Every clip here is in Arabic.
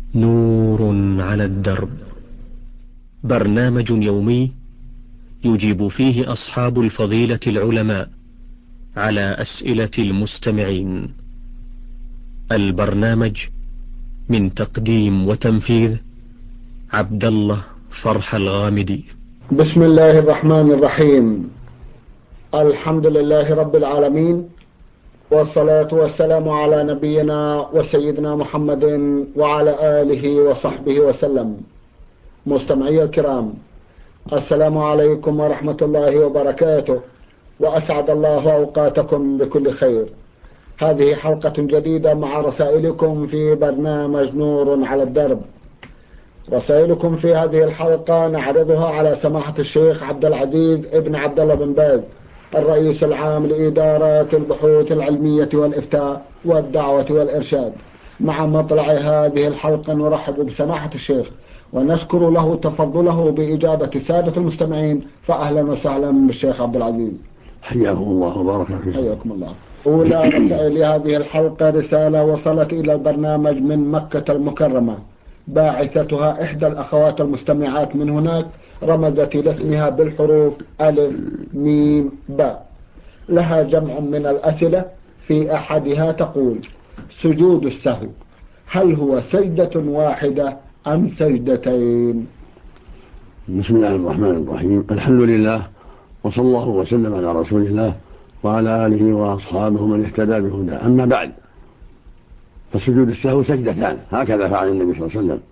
نور على الدرب، برنامج يومي يجيب فيه أصحاب الفضيلة العلماء على أسئلة المستمعين. البرنامج من تقديم وتنفيذ عبد الله فرح الغامدي. بسم الله الرحمن الرحيم. الحمد لله رب العالمين، والصلاة والسلام على نبينا وسيدنا محمد وعلى آله وصحبه وسلم. مستمعي الكرام، السلام عليكم ورحمة الله وبركاته، وأسعد الله أوقاتكم بكل خير. هذه حلقة جديدة مع رسائلكم في برنامج نور على الدرب. رسائلكم في هذه الحلقة نعرضها على سماحة الشيخ عبد العزيز ابن عبد الله بن باز، الرئيس العام لإدارة البحوث العلمية والإفتاء والدعوة والإرشاد. مع مطلع هذه الحلقة نرحب بسماحة الشيخ ونشكر له تفضله بإجابة السادة المستمعين، فأهلا وسهلا بالشيخ عبد العزيز. حياكم الله وبارك فيكم. حياكم الله. أولى رسائل هذه الحلقة رسالة وصلت إلى البرنامج من مكة المكرمة، باعثتها إحدى الأخوات المستمعات من هناك، رمزت إلى اسمها بالحروف ألف ميم باء. لها جمع من الأسئلة، في أحدها تقول: سجود السهو هل هو سجدة واحدة أم سجدتين؟ بسم الله الرحمن الرحيم. الحمد لله، وصلى الله وسلم على رسول الله وعلى آله وأصحابه من اهتدى بهداه. أما بعد، فسجود السهو سجدتان، هكذا فعل النبي صلى الله عليه وسلم،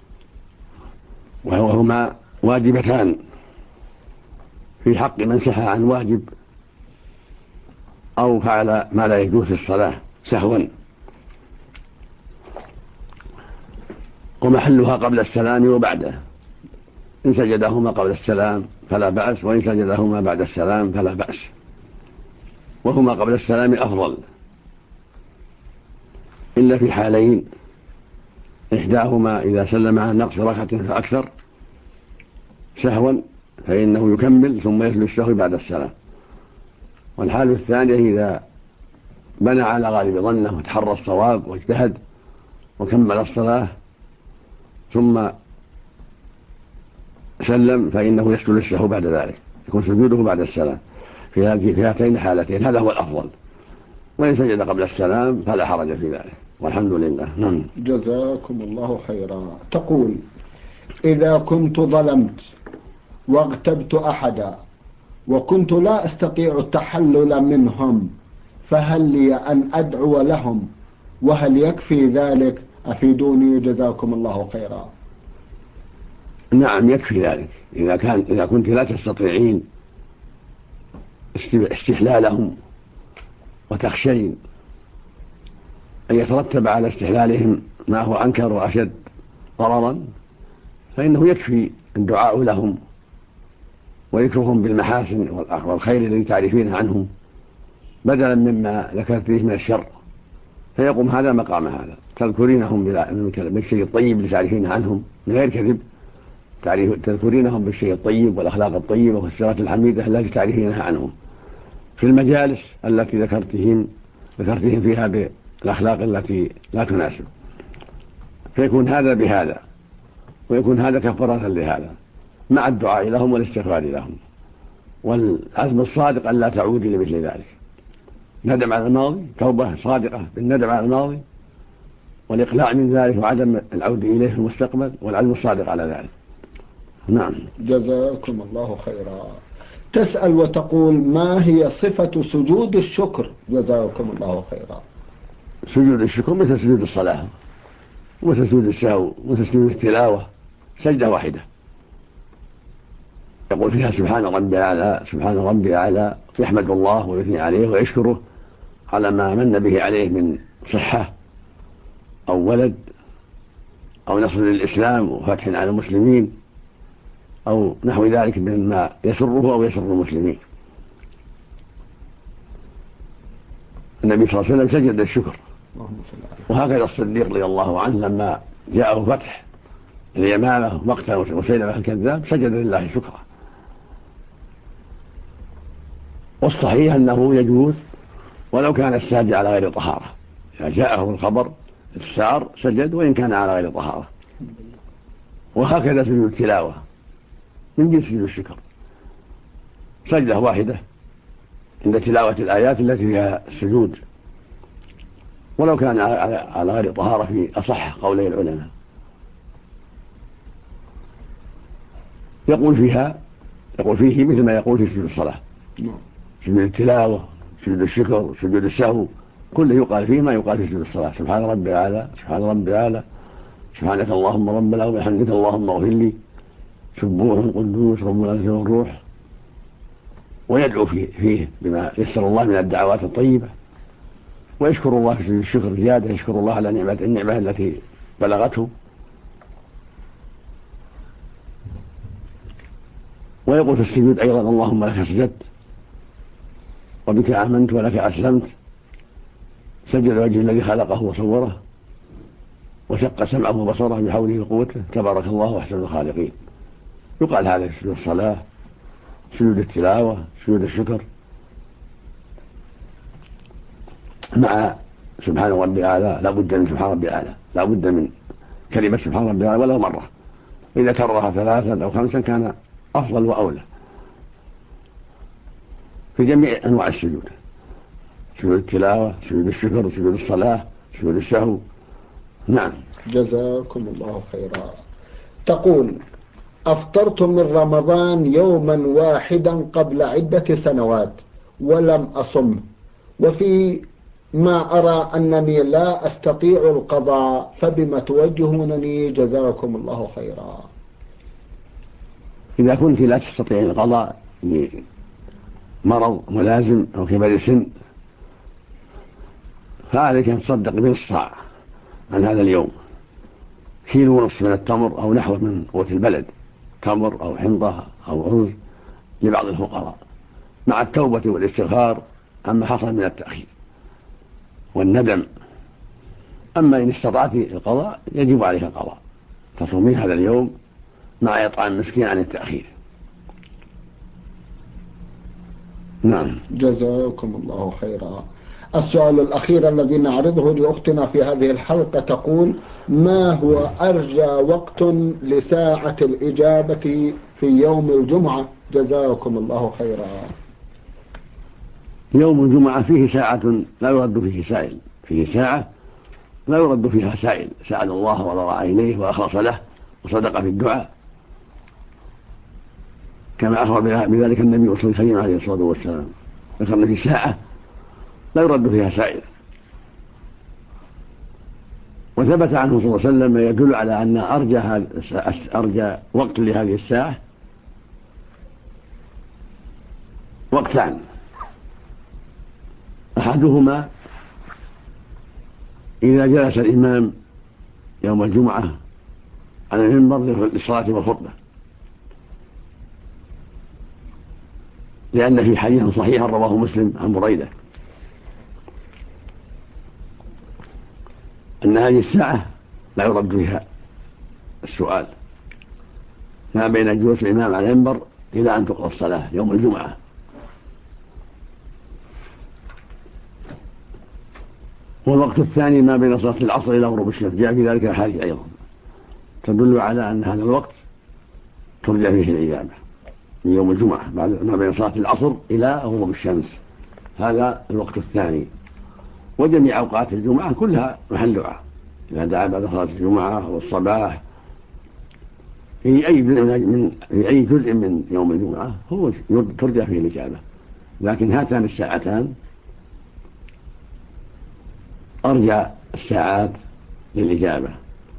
وهما واجبتان في حق من سهى عن واجب أو فعل ما لا يجوز في الصلاة سهوا، ومحلها قبل السلام وبعده. إن سجدهما قبل السلام فلا بأس، وإن سجدهما بعد السلام فلا بأس، وهما قبل السلام أفضل، إلا في حالين: إحداهما إذا سلم عن نقص ركعة فأكثر سهوا فإنه يكمل ثم يسجد السهو بعد السلام، والحال الثانية إذا بنى على غالب ظنه وتحرى الصواب واجتهد وكمل الصلاة ثم سلم فإنه يسجد السهو بعد ذلك، يكون سجوده بعد السلام في هاتين الحالتين. هذا هو الأفضل، وإن سجد قبل السلام فلا حرج في ذلك، والحمد لله. نعم. جزاكم الله خيرا. تقول: إذا كنت ظلمت واغتبت أحدا وكنت لا أستطيع التحلل منهم، فهل لي أن أدعو لهم؟ وهل يكفي ذلك؟ أفيدوني جزاكم الله خيرا. نعم، يكفي ذلك. إذا كنت لا تستطيعين استحلالهم وتخشين أن يترتب على استحلالهم ما هو أنكر وأشد ضررا، فإنه يكفي الدعاء لهم وذكرهم بالمحاسن والخير الذي تعرفينه عنهم بدلا مما ذكرت فيه من الشر، فيقوم هذا مقام هذا. تذكرينهم بالشيء الطيب اللي تعرفينه عنهم من غير كذب، تذكرينهم بالشيء الطيب والأخلاق الطيبة والسيرة الحميدة التي تعرفينها عنهم في المجالس التي ذكرتهم فيها بالأخلاق التي لا تناسب، فيكون هذا بهذا، ويكون هذا كفارة لهذا، مع الدعاء لهم والاستغفار لهم، والعزم الصادق أن لا تعودي لمثل ذلك. ندم على الماضي، توبة صادقة بالندم على الماضي والإقلاع من ذلك وعدم العود إليه في المستقبل، والعزم الصادق على ذلك. نعم. جزاكم الله خيرا. تسأل وتقول: ما هي صفة سجود الشكر؟ جزاكم الله خيرا. سجود الشكر مثل سجود الصلاة ومثل سجود السهو ومثل سجود التلاوة، سجدة واحدة يقول فيها سبحان ربي الأعلى سبحان ربي الأعلى، يحمد الله ويثني عليه ويشكره على ما من به عليه من صحة أو ولد أو نصر للإسلام وفتح على المسلمين أو نحو ذلك مما يسره أو يسر المسلمين. النبي صلى الله عليه وسلم سجد الشكر، وهكذا الصديق رضي الله عنه لما جاءه فتح اليمامة مقتل وسيلمة الكذاب سجد لله شكرا. والصحيح أنه يجوز ولو كان الساجد على غير طهارة، إذا جاءه الخبر السار سجد وإن كان على غير طهارة. وهكذا سجود التلاوة من جنس سجود الشكر، سجدة واحدة عند تلاوة الآيات التي فيها السجود ولو كان على غير طهارة في أصح قولي العلماء. يقول فيه مثل ما يقول في سجود الصلاة، سجود التلاوة، سجود الشكر، سجود السهو، كله يقال فيه ما يقال في سجود الصلاة: سبحان ربي الأعلى، سبحان ربي الأعلى، سبحانك اللهم ربنا وبحمدك اللهم اغفر لي، سبوح قدوس رب العزة والروح. ويدعو فيه بما يسر الله من الدعوات الطيبة، ويشكر الله في سجود الشكر زيادة، يشكر الله على النعمة التي بلغته. ويقول في السجود أيضا: اللهم لك سجدت وبك آمنت ولك أسلمت، سجد وجه الذي خلقه وصوره وشق سمعه وبصره بحوله وقوته، تبارك الله أحسن الخالقين. يقال هذا في سجود الصلاة، سجود التلاوة، سجود الشكر، مع سبحان ربي الأعلى. لا بد من سبحان ربي الأعلى، لا بد من كلمة سبحان ربي الأعلى ولو مرة، إذا كررها 3 أو 5 كان أفضل وأولى في جميع أنواع السجود: سجود التلاوة، سجود الشكر، سجود الصلاة، سجود السهو. نعم. جزاكم الله خيرا. تقول: أفطرت من رمضان يوما واحدا قبل عدة سنوات ولم أصم، وفي ما أرى أنني لا أستطيع القضاء، فبما توجهونني جزاكم الله خيرا؟ إذا كنت لا تستطيع القضاء لمرض ملازم أو كبر سن فعليك أن تصدق بنصف صاع عن هذا اليوم، 1.5 كيلو من التمر أو نحو من قوت البلد، تمر أو حنطة أو رز لبعض الفقراء، مع التوبة والاستغفار عما حصل من التأخير والندم. أما إن استطعت القضاء يجب عليك القضاء، تصومين هذا اليوم مع إطعام مسكين عن التأخير. نعم. جزاكم الله خيرا. السؤال الأخير الذي نعرضه لأختنا في هذه الحلقة تقول: ما هو أرجى وقت لساعة الإجابة في يوم الجمعة؟ جزاكم الله خيرا. يوم الجمعة فيه ساعة لا يرد فيه سائل، فيه ساعة لا يرد فيها سائل سأل الله وضرع إليه وأخلص له وصدق في الدعاء، كما أخبر بذلك النبي صلى الله عليه وسلم، ذكرنا في ساعة لا يرد فيها سائل. وثبت عنه صلى الله عليه وسلم ما يدل على أن أرجى وقت لهذه الساعة وقتان: أحدهما إذا جلس الإمام يوم الجمعة على المنبر للصلاة والخطبة، لأن في حديث صحيح رواه مسلم عن بريدة أن هذه الساعة لا يرد فيها السؤال ما بين جلوس الإمام على المنبر إلى أن تقضى الصلاة يوم الجمعة. والوقت الثاني ما بين صلاة العصر إلى غروب الشمس، جاء في ذلك الحديث أيضا تدل على أن هذا الوقت ترجى فيه الإجابة من يوم الجمعة، ما بين صلاة العصر إلى غروب الشمس، هذا الوقت الثاني. وجميع أوقات الجمعة كلها محل دعاء، إذا دعا بعد صلاة الجمعة والصباح في أي جزء من يوم الجمعة هو ترجى فيه الإجابة. لكن هاتان الساعتان أرجى الساعات للإجابة،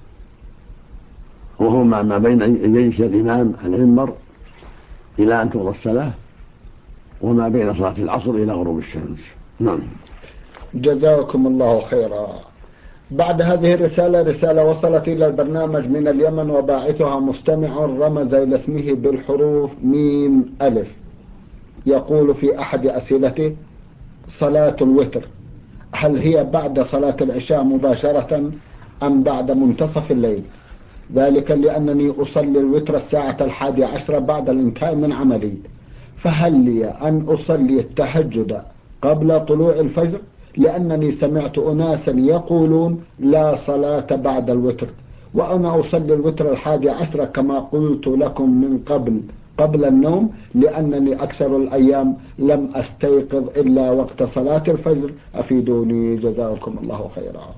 وهو ما بين أن يجلس الإمام على المنبر إلى أن تقضى الصلاة، وما بين صلاة العصر إلى غروب الشمس. نعم. جزاكم الله خيرا. بعد هذه الرسالة رسالة وصلت إلى البرنامج من اليمن، وباعثها مستمع رمز إلى اسمه بالحروف ميم ألف. يقول في أحد أسئلته: صلاة الوتر هل هي بعد صلاة العشاء مباشرة أم بعد منتصف الليل؟ ذلك لأنني أصلي الوتر الساعة 11 بعد الانتهاء من عملي، فهل لي أن أصلي التهجد قبل طلوع الفجر لأنني سمعت أناسا يقولون لا صلاة بعد الوتر، وأنا أصلي الوتر 11 كما قلت لكم من قبل النوم، لأنني أكثر الأيام لم أستيقظ إلا وقت صلاة الفجر. أفيدوني جزاكم الله خيرا.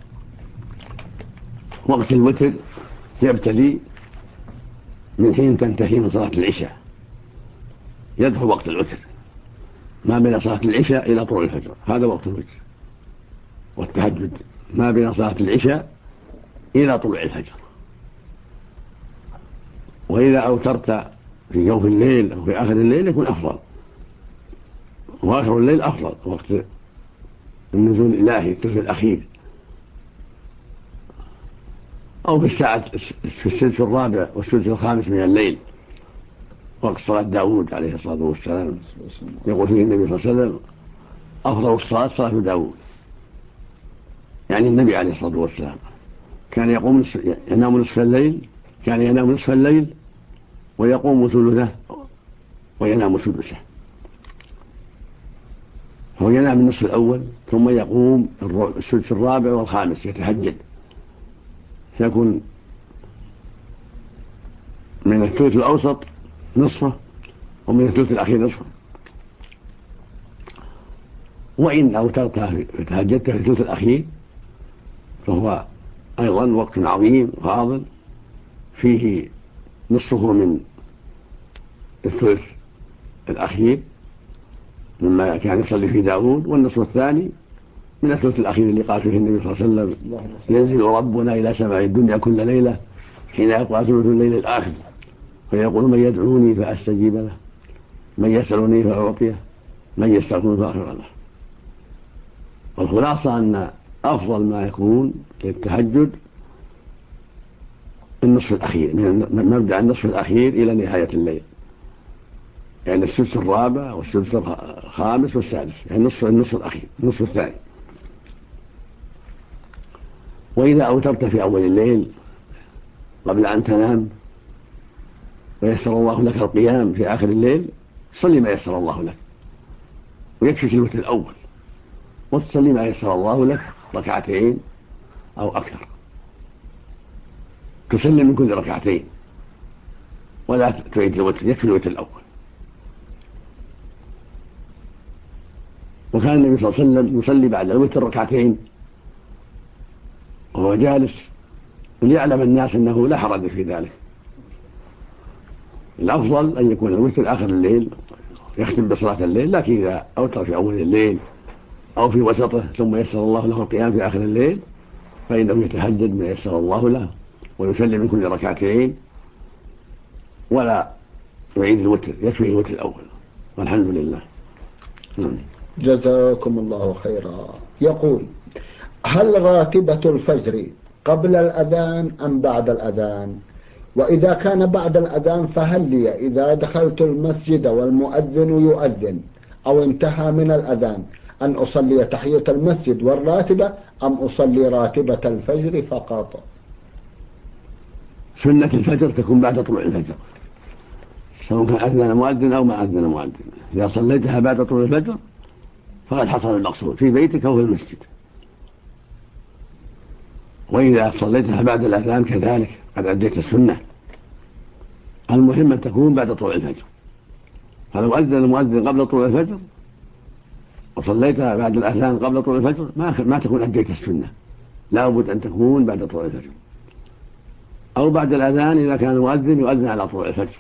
وقت الوتر يبتدي من حين تنتهي من صلاة العشاء، يدخل وقت الوتر ما بين صلاة العشاء إلى طلوع الفجر، هذا وقت الوتر. والتهجد ما بين صلاة العشاء إلى طلوع الفجر. وإذا أوترت في جوف الليل أو في آخر الليل يكون أفضل، وآخر الليل أفضل، وقت النزول الإلهي الثلث الأخير، أو في السدس الرابع والسدس الخامس من الليل، وقت صلاة داود عليه الصلاة والسلام. يقول فيه النبي صلى الله عليه وسلم: أفضل الصلاة صلاة داود، يعني النبي عليه الصلاة والسلام كان ينام نصف الليل، كان ينام نصف الليل ويقوم ثلثه وينام سدسه. هو ينام النصف الأول ثم يقوم السدس الرابع والخامس يتهجد، يكون من الثلث الأوسط نصفه ومن الثلث الأخير نصفه. وإن أوترتها فتهجدت في الثلث الأخير فهو أيضا وقت عظيم فاضل، فيه نصفه من الثلث الأخير مما كان يصلي في داود، والنصف الثاني من الثلث الأخير اللي قال فيه النبي صلى الله عليه وسلم: ينزل ربنا إلى سماء الدنيا كل ليلة حين يقرأ ثلث الليل الآخر فيقول: من يدعوني فأستجيب له، من يسألني فأعطيه، من يستغفر فأغفر له. والخلاصة أن أفضل ما يكون للتهجد النصف الأخير، من مبدأ النصف الأخير إلى نهاية الليل، يعني السدس الرابع والسدس الخامس والسادس، يعني النصف الأخير، النصف الثاني. وإذا أوترت في أول الليل قبل أن تنام ويسر الله لك القيام في آخر الليل، صلي ما يسر الله لك، ويكفيك الوتر الأول، وتصلي ما يسر الله لك ركعتين أو أكثر، تسلم من كل ركعتين ولا تعيد الوتر، يكفي الوتر الأول. وكان النبي صلى الله عليه وسلم يصلي بعد الوتر ركعتين وهو جالس، ليعلم الناس أنه لا حرج في ذلك. الأفضل أن يكون الوتر آخر الليل يختم بصلاة الليل، لكن إذا أوتر في أول الليل أو في وسطه ثم يسر الله له القيام في آخر الليل فإنه يتهجد ما يسر الله له ويسلم من كل ركعتين ولا يعيد الوتر، يكفي الوتر الأول، والحمد لله. جزاكم الله خيرا. يقول: هل راتبة الفجر قبل الأذان أم بعد الأذان؟ وإذا كان بعد الأذان فهل لي إذا دخلت المسجد والمؤذن يؤذن أو انتهى من الأذان أن أصلي تحية المسجد والراتبة، أم أصلي راتبة الفجر فقط؟ سنة الفجر تكون بعد طلوع الفجر، سواء كان أذن مؤذن أو ما أذن مؤذن. إذا صليتها بعد طلوع الفجر فقد حصل المقصود في بيتك أو في المسجد. وإذا صليتها بعد الأذان كذلك قد أديت السنة. المهم أن تكون بعد طلوع الفجر، فلو أذن المؤذن قبل طلوع الفجر وصليتها بعد الأذان قبل طلوع الفجر ما تكون أديت السنة، لا بد أن تكون بعد طلوع الفجر، أو بعد الأذان إذا كان المؤذن يؤذن على طلوع الفجر.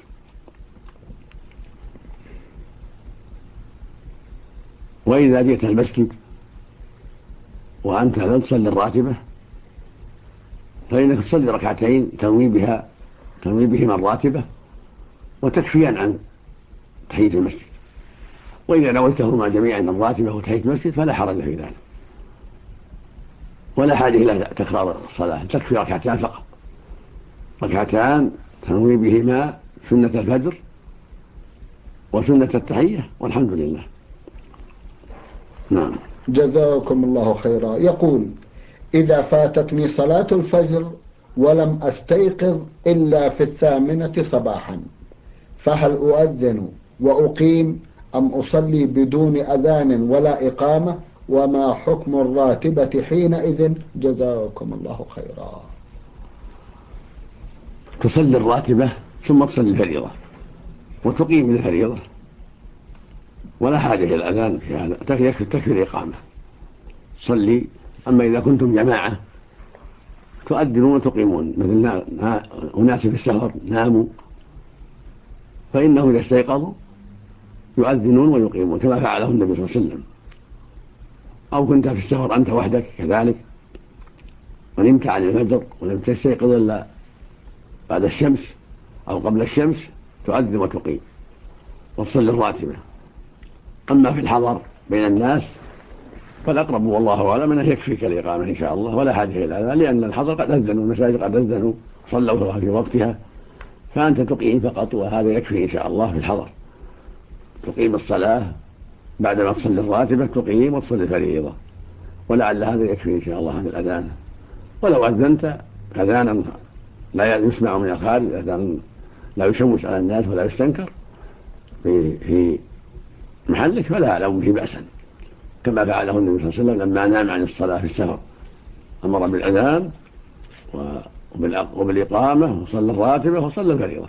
وإذا جئت المسجد وأنت لم تصلي الراتبة فإنك تصلي ركعتين تنوي بهما الراتبة وتكفيان عن تحية المسجد. وإذا نويتهما جميعا الراتبة وتحية المسجد فلا حرج في ذلك، ولا حاجة إلى تكرار الصلاة، تكفي ركعتان فقط، ركعتان تنوي بهما سنة الفجر وسنة التحية، والحمد لله. نعم. جزاكم الله خيرا. يقول: إذا فاتتني صلاة الفجر ولم أستيقظ إلا في 8 صباحا، فهل أؤذن وأقيم أم أصلي بدون أذان ولا إقامة وما حكم الراتبة حينئذ؟ جزاكم الله خيرا. تصلي الراتبة ثم تصلي الفريضة وتقيم الفريضة، ولا حاجة إلى الأذان في هذا، تكفي الإقامة صلي. أما إذا كنتم جماعة تؤذنون وتقيمون، مثل أناس في السفر ناموا فإنهم إذا استيقظوا يؤذنون ويقيمون كما فعله النبي صلى الله عليه وسلم. أو كنت في السفر أنت وحدك كذلك ونمت عن الفجر ولم تستيقظ إلا بعد الشمس أو قبل الشمس تؤذن وتقيم وتصلي الراتبة. أما في الحضر بين الناس فالأقرب والله أعلم أنه يكفيك الإقامة إن شاء الله، ولا حاجة إلى هذا، لأن الحضر قد أذنوا، المساجد قد أذنوا صلوا في وقتها، فأنت تقيم فقط، وهذا يكفي إن شاء الله في الحضر. تقيم الصلاة بعدما تصلي الراتبة، تقيم وتصلي الفريضة، ولعل هذا يكفي إن شاء الله عن الأذان. ولو أذنت أذانا لا يسمع من الخارج، أذان لا يشوش على الناس ولا يستنكر في محلك، فلا أعلم به بأسا، كما فعله النبي صلى الله عليه وسلم لما نام عن الصلاة في السفر، أمر بالأذان وبالإقامة وصلى الراتبة وصلى الفريضة.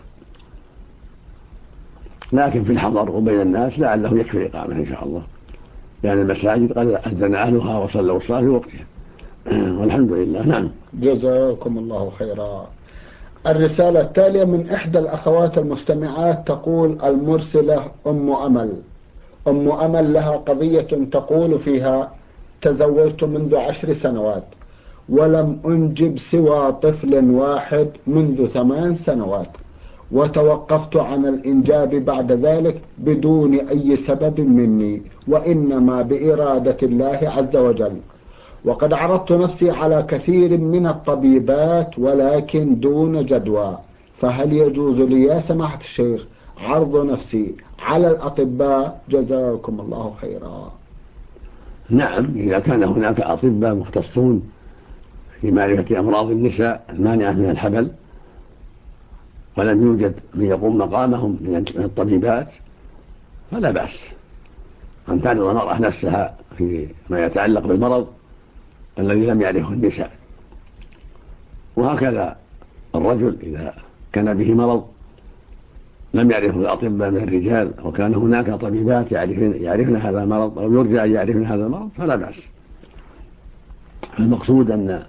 لكن في الحضر وبين الناس لعله يكفي الإقامة إن شاء الله، لأن المساجد قد أذن أهلها وصلوا الصلاة في وقتها والحمد لله. نعم. جزاكم الله خيرا. الرسالة التالية من إحدى الأخوات المستمعات تقول المرسلة أم أمل لها قضية تقول فيها: تزوجت منذ 10 سنوات ولم أنجب سوى طفل واحد منذ 8 سنوات، وتوقفت عن الإنجاب بعد ذلك بدون أي سبب مني، وإنما بإرادة الله عز وجل، وقد عرضت نفسي على كثير من الطبيبات ولكن دون جدوى، فهل يجوز لي يا سماحة الشيخ عرض نفسي على الأطباء؟ جزاكم الله خيرا. نعم، إذا كان هناك أطباء مختصون في معرفة أمراض النساء المانعة من الحمل ولم يوجد من يقوم مقامهم من الطبيبات فلا بأس أن تعرض المرأة نفسها في ما يتعلق بالمرض الذي لم يعرفه النساء. وهكذا الرجل إذا كان به مرض لم يعرفه الأطباء من الرجال وكان هناك طبيبات يعرفن هذا المرض أو يرجى أن يعرفن هذا المرض فلا بأس. المقصود أن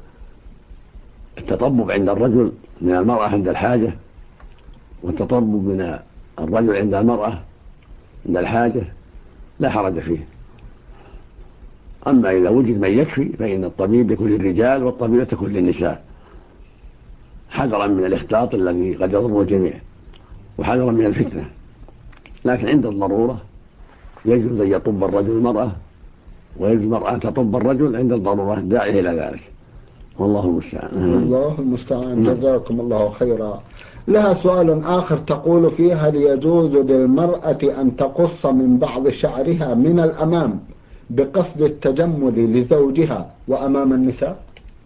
التطبب عند الرجل من المرأة عند الحاجة، والتطبب من الرجل عند المرأة عند الحاجة لا حرج فيه. أما إذا وجد من يكفي فإن الطبيب يكون للرجال والطبيبة تكون للنساء، حذرا من الاختلاط الذي قد يضر الجميع وحذرا من الفتنة. لكن عند الضرورة يجوز أن يطب الرجل المرأة، ويجوز المرأة أن تطب الرجل عند الضرورة الداعية إلى ذلك، والله المستعان. الله المستعان. جزاكم الله خيرا. لها سؤال آخر تقول فيه: هل يجوز للمرأة أن تقص من بعض شعرها من الأمام بقصد التجمل لزوجها وأمام النساء؟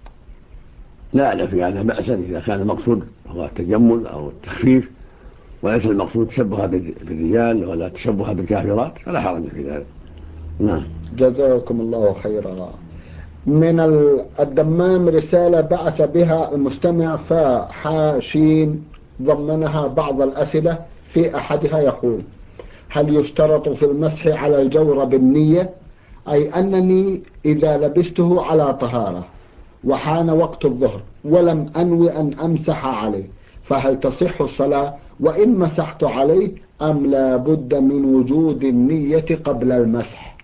لا أعلم في هذا بأسا إذا كان المقصود هو التجمل أو التخفيف وليس المقصود تشبه بالرجال ولا تشبه بالكافرات فلا حرج في ذلك. نعم. جزاكم الله خيرا. من الدمام رسالة بعث بها المستمع فحاشين ضمنها بعض الأسئلة، في أحدها يقول: هل يشترط في المسح على الجورب النية؟ أي أنني إذا لبسته على طهارة وحان وقت الظهر ولم أنوي أن أمسح عليه فهل تصح الصلاة وإن مسحت عليه، أم لا بد من وجود النية قبل المسح؟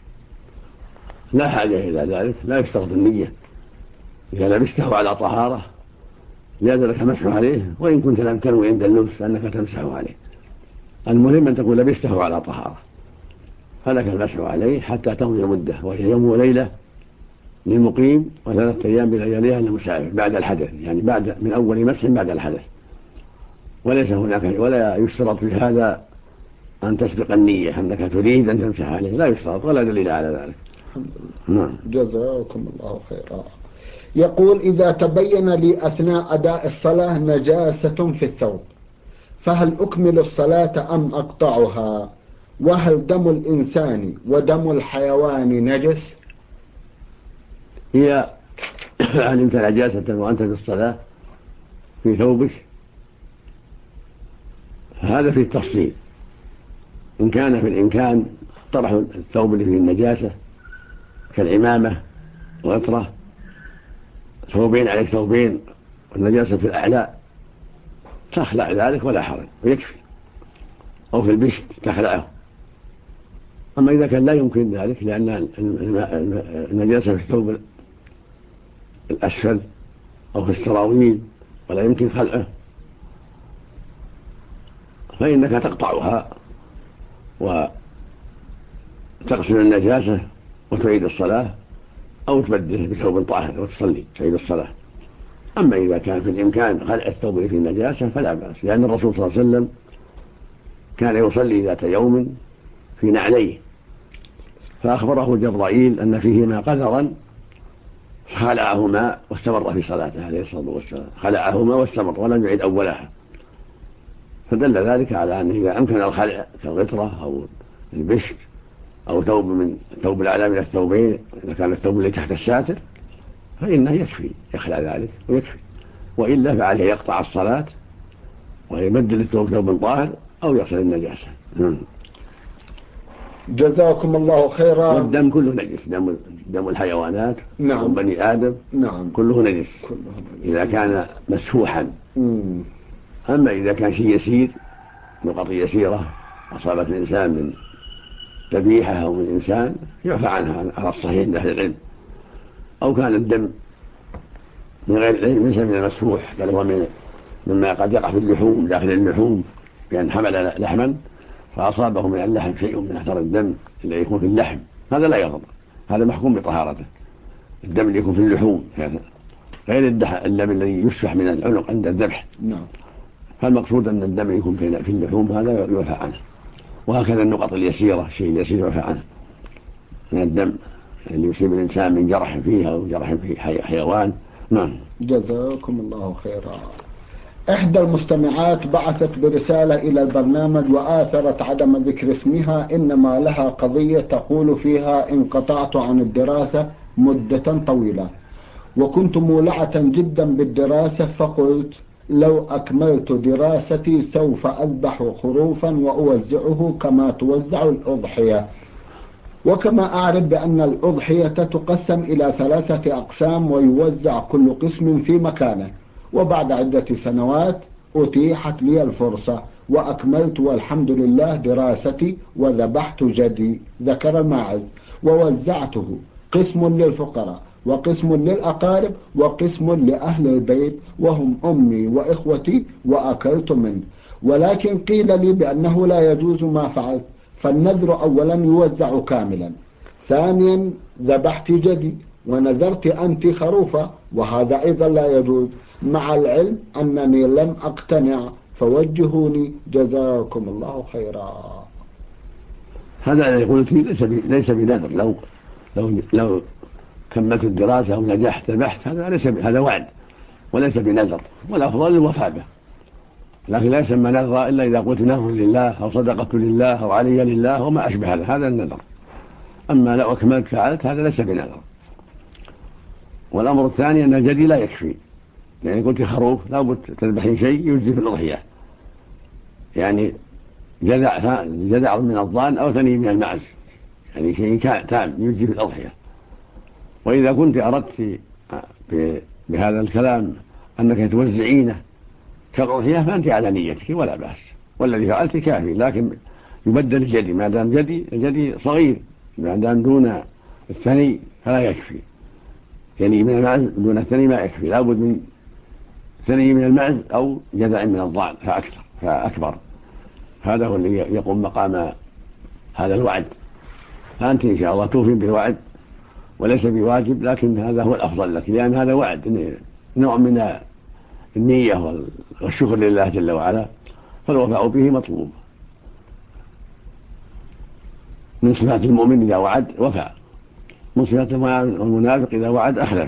لا حاجة إلى ذلك، لا يشترط النية. إذا لبسته على طهارة جاز لك مسح عليه وإن كنت لم تنوي عند اللبس أنك تمسح عليه. المهم أن تكون لبسته على طهارة فلك المسح عليه حتى تمضي مدة، وهي يوم وليلة للمقيم و3 أيام بلياليها للمسافر بعد الحدث، يعني من أول مسح بعد الحدث. وليس هناك ولا يشترط في هذا أن تسبق النية أنك تريد أن تمسح عليه، لا يشترط ولا دليل على ذلك. الحمد لله. جزاكم الله خيرا. يقول: إذا تبين لي أثناء أداء الصلاة نجاسة في الثوب فهل أكمل الصلاة أم أقطعها؟ وهل دم الإنسان ودم الحيوان نجس؟ هي علمت نجاسة وأنت في الصلاة في ثوبك، هذا في التفصيل. إن كان في الإمكان طرح الثوب اللي فيه النجاسة كالعمامة غطرة، ثوبين عليك ثوبين والنجاسة في الأعلى، تخلع ذلك ولا حرج ويكفي، أو في البشت تخلعه. أما إذا كان لا يمكن ذلك لأن النجاسة في الثوب الأسفل أو في السراويل ولا يمكن خلعه، فإنك تقطعها وتغسل النجاسة وتعيد الصلاة، أو تبدله بثوب طاهر وتصلي تعيد الصلاة. أما إذا كان في الإمكان خلع الثوب في النجاسة فلا بأس، لأن الرسول صلى الله عليه وسلم كان يصلي ذات يوم في نعليه، فأخبره جبرائيل أن فيهما قذرا، خلعهما واستمر في صلاته عليه الصلاة والسلام، خلعهما واستمر ولم يعد أولها، فدل ذلك على أنه إذا أمكن الخلع كالغطرة أو البشت أو ثوب من ثوب الأعلى من الثوبين، إذا كان الثوب اللي تحت الساتر فإنه يكفي يخلع ذلك ويكفي، وإلا فعليه يقطع الصلاة ويبدل الثوب ثوب طاهر أو يغسل النجاسة. جزاكم الله خيرا. والدم كله نجس، دم الحيوانات وبني آدم كله نجس إذا كان مسفوحا. أما إذا كان شيء يسير، نقط يسيرة أصابت الإنسان من ذبيحة أو من إنسان، يعفى عنها على الصحيح عند أهل العلم. أو كان الدم من غير العلم ليس من المسفوح، بل هو مما قد يقع في اللحوم داخل اللحوم، بأن حمل لحما فأصابه من اللحم شيء من أثر الدم الذي يكون في اللحم، هذا لا يضر، هذا محكوم بطهارته. الدم اللي يكون في اللحوم غير الدم الذي يسفح من العنق عند الذبح. فالمقصود أن الدم يكون في اللحوم هذا يعفى عنه، وهكذا النقط اليسيرة الشيء اليسير يعفى عنه من الدم اللي يصيب الإنسان من جرح فيها أو جرح في حيوان. جزاكم الله خيرا. إحدى المستمعات بعثت برسالة إلى البرنامج وآثرت عدم ذكر اسمها، إنما لها قضية تقول فيها: انقطعت عن الدراسة مدة طويلة وكنت مولعة جدا بالدراسة، فقلت لو أكملت دراستي سوف أذبح خروفا وأوزعه كما توزع الأضحية، وكما أعرف بأن الأضحية تقسم إلى 3 أقسام ويوزع كل قسم في مكانه. وبعد عدة سنوات أتيحت لي الفرصة وأكملت والحمد لله دراستي، وذبحت جدي ذكر الماعز ووزعته، قسم للفقراء وقسم للأقارب وقسم لأهل البيت وهم أمي وإخوتي، وأكلت منه. ولكن قيل لي بأنه لا يجوز ما فعلت، فالنذر أولا يوزع كاملا، ثانيا ذبحت جدي ونذرت أنت خروفا، وهذا أيضا لا يجوز، مع العلم أنني لم أقتنع، فوجهوني جزاكم الله خيرا. هذا الذي قلت ليس بنذر، لو كملت الدراسة أو نجحت ذبحت، هذا وعد وليس بنذر، والأفضل الوفاء به، لكن لا يسمى نذر إلا إذا قلت نذر لله أو صدقة لله أو علي لله وما أشبه هذا النذر. أما لو أكملت فعلت هذا ليس بنذر. والأمر الثاني أن الجدي لا يكفي، يعني قلت خروف لابد تذبحين شيء يجزي في الأضحية، يعني جذع من الضان أو ثني من المعز، يعني شيء تام يجزي في الأضحية. وإذا كنت أردت بهذا الكلام أنك توزعينه كالأضحية فأنت على نيتك ولا بأس، والذي فعلت كافي، لكن يبدل الجدي ما دام الجدي صغير، ما دام دون الثني فلا يكفي، يعني من المعز دون الثني ما يكفي، لابد من ثني من المعز أو جذع من الضان فأكبر، هذا هو اللي يقوم مقام هذا الوعد. فأنت إن شاء الله توفين بالوعد وليس بواجب، لكن هذا هو الأفضل لك، لأن هذا وعد نوع من النية والشكر لله جل وعلا، فالوفاء به مطلوب. من صفات المؤمن إذا وعد وفى، من صفات المنافق إذا وعد أخلف.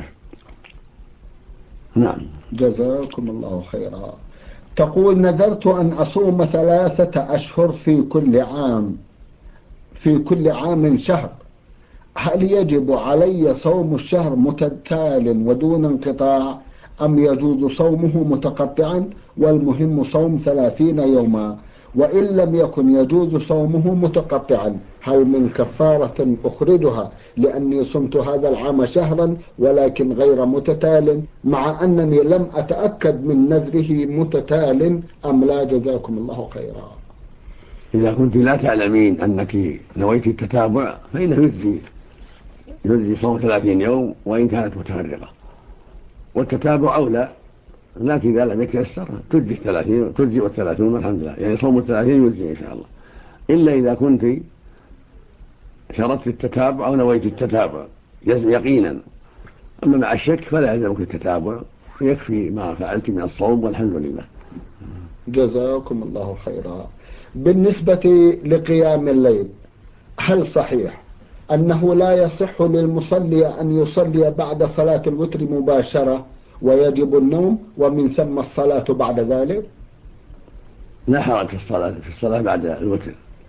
جزاكم الله خيرا. تقول: نذرت أن أصوم 3 أشهر في كل عام شهر، هل يجب علي صوم الشهر متتال ودون انقطاع أم يجوز صومه متقطعا والمهم صوم 30 يوما؟ وإن لم يكن يجوز صومه متقطعا هل من كفارة أخرجها لأني صمت هذا العام شهرا ولكن غير متتال مع أنني لم أتأكد من نذره متتال أم لا؟ جزاكم الله خيرا. إذا كنت لا تعلمين أنك نويت التتابع فإنه يجزي صوم 30 يوم وإن كانت متفرقة، والتتابع أولى، لكن إذا لم يتيسر تجزي 30 تجزي وال30 والحمد لله، يعني صوم 30 يجزي إن شاء الله، إلا إذا كنت شرطت التتابع أو نويت التتابع يقينا. أما مع الشك فلا يلزمك التتابع، يكفي ما فعلت من الصوم والحمد لله. جزاكم الله خيرا. بالنسبة لقيام الليل، هل صحيح أنه لا يصح للمصلي أن يصلي بعد صلاة الوتر مباشرة ويجب النوم ومن ثم الصلاة بعد ذلك؟ لا حرج في الصلاة بعد الوتر،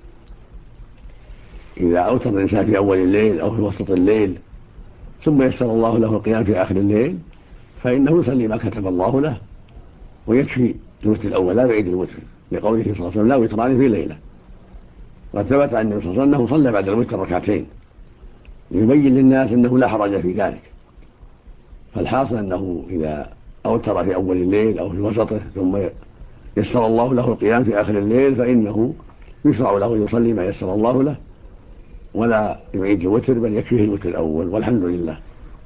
إذا أوتر الإنسان في أول الليل أو في وسط الليل ثم يسر الله له القيام في آخر الليل فإنه يصلي ما كتب الله له ويكفي الوتر الأول، لا يعيد الوتر، لقوله صلى الله عليه وسلم لا وتران في ليلة. وثبت عن النبي صلى الله عليه وسلم أنه صلى بعد الوتر ركعتين يبين للناس أنه لا حرج في ذلك. فالحاصل أنه إذا أوتر في أول الليل أو في وسطه ثم يسر الله له القيام في آخر الليل فإنه يشرع له يصلي ما يسر الله له ولا يعيد الوتر، بل يكفيه الوتر الأول والحمد لله.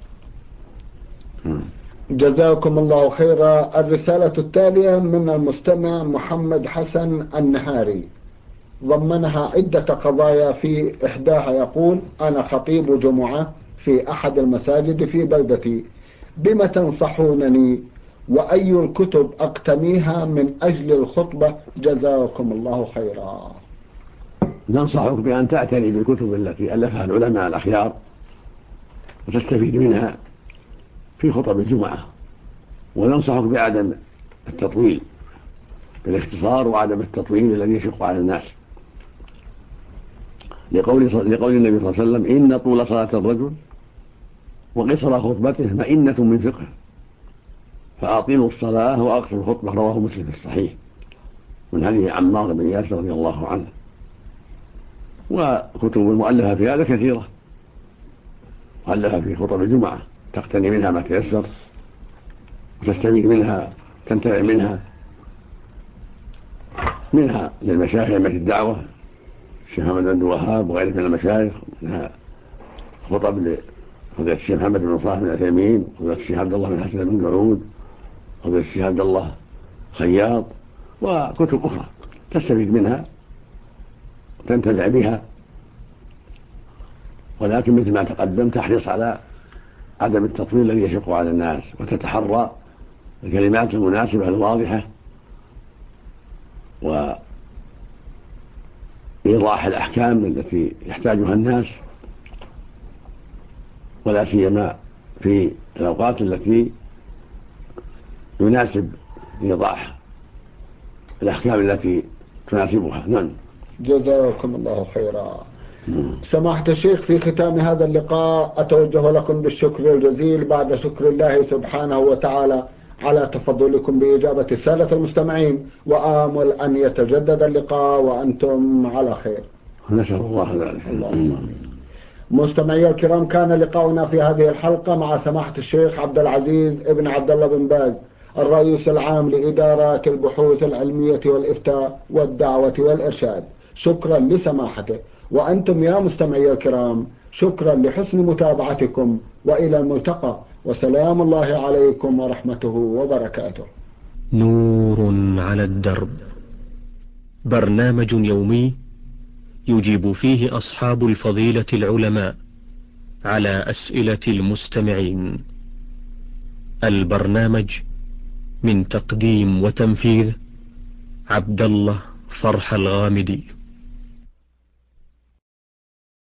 جزاكم الله خيرا. الرسالة التالية من المستمع محمد حسن النهاري، ضمنها عدة قضايا، في إحداها يقول: أنا خطيب جمعة في أحد المساجد في بلدتي، بما تنصحونني وأي الكتب أقتنيها من أجل الخطبة؟ جزاكم الله خيرا. ننصحك بأن تعتني بالكتب التي ألفها العلماء الأخيار وتستفيد منها في خطب الجمعة، وننصحك بعدم التطويل، بالاختصار وعدم التطويل الذي يشق على الناس، لقول النبي صلى الله عليه وسلم: إن طول صلاة الرجل وقصر خطبته مئنة من فقه، فأطيلوا الصلاة وأقصروا الخطبة. رواه مسلم في الصحيح من حديث عمار بن ياسر رضي الله عنه. وكتب المؤلفة في هذا كثيرة، مؤلفة في خطب الجمعة تقتني منها ما تيسر وتستفيد منها، تنتفع منها للمشايخ أئمة الدعوة الشيخ محمد بن وهاب وغيره من المشايخ، منها خطب لفضيلة الشيخ محمد بن صالح بن عثيمين، فضيلة الشيخ عبد الله بن حسن بن قعود، فضيلة الشيخ عبد الله خياط، وكتب أخرى تستفيد منها وتنتفع بها. ولكن مثل ما تقدم تحرص على عدم التطويل الذي يشق على الناس، وتتحرى الكلمات المناسبة الواضحة وإيضاح الأحكام التي يحتاجها الناس، ولا سيما في الأوقات التي يناسب إيضاح الأحكام التي تناسبها. نعم. جزاكم الله خيرا. سماحة الشيخ، في ختام هذا اللقاء أتوجه لكم بالشكر الجزيل بعد شكر الله سبحانه وتعالى على تفضلكم بإجابة السادة المستمعين، وآمل أن يتجدد اللقاء وأنتم على خير. نسأل الله ذلك. اللهم آمين. مستمعي الكرام، كان لقاؤنا في هذه الحلقة مع سماحة الشيخ عبد العزيز ابن عبد الله بن باز، الرئيس العام لإدارة البحوث العلمية والإفتاء والدعوة والإرشاد. شكرا لسماحته. وأنتم يا مستمعي الكرام شكرا لحسن متابعتكم، وإلى الملتقى، وسلام الله عليكم ورحمته وبركاته. نور على الدرب، برنامج يومي يجيب فيه أصحاب الفضيلة العلماء على أسئلة المستمعين. البرنامج من تقديم وتنفيذ عبد الله فرح الغامدي.